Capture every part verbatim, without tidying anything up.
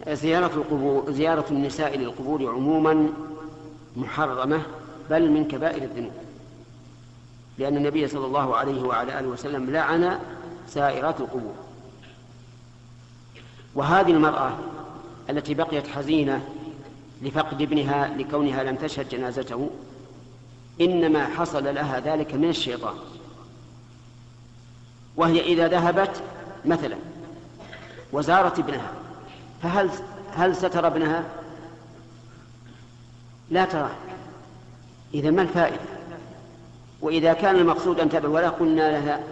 زيارة القبور، زيارة النساء للقبور عموما محرمة، بل من كبائر الذنوب، لأن النبي صلى الله عليه وعلى آله وسلم لعن زائرات القبور. وهذه المرأة التي بقيت حزينة لفقد ابنها لكونها لم تشهد جنازته، إنما حصل لها ذلك من الشيطان. وهي إذا ذهبت مثلا وزارت ابنها، فهل هل سترى ابنها؟ لا تراه. إذا ما الفائدة؟ وإذا كان المقصود أن تدعو ولا قلنا لها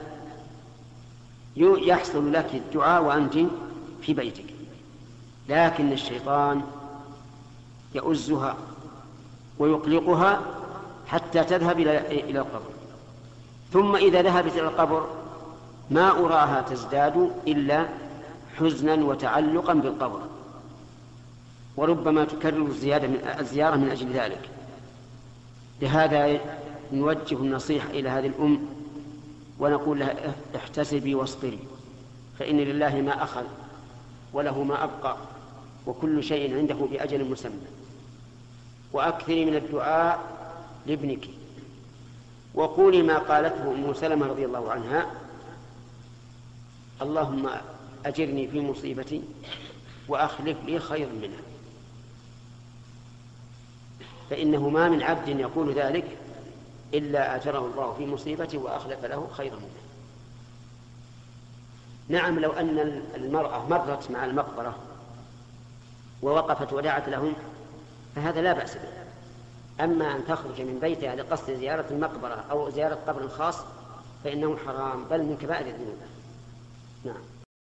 يحصل لك الدعاء وأنت في بيتك، لكن الشيطان يؤزها ويقلقها حتى تذهب إلى القبر. ثم إذا ذهبت إلى القبر ما أراها تزداد إلا حزنا وتعلقا بالقبر، وربما تكرر الزيادة من الزيارة من أجل ذلك. لهذا نوجه النصيحة إلى هذه الأم ونقول لها احتسبي واصبري، فإن لله ما أخذ وله ما أبقى، وكل شيء عنده بأجل مسمى. وأكثري من الدعاء لابنك، وقولي ما قالته أم سلمة رضي الله عنها: اللهم أجرني في مصيبتي وأخلف لي خيرا منها. فإنه ما من عبد يقول ذلك إلا أجره الله في مصيبته وأخلف له خيرا منها. نعم، لو أن المرأة مرت مع المقبرة ووقفت ودعت لهم فهذا لا بأس به. أما أن تخرج من بيتها لقصد زيارة المقبرة أو زيارة قبر خاص فإنه حرام، بل من كبائر الذنوب. نعم.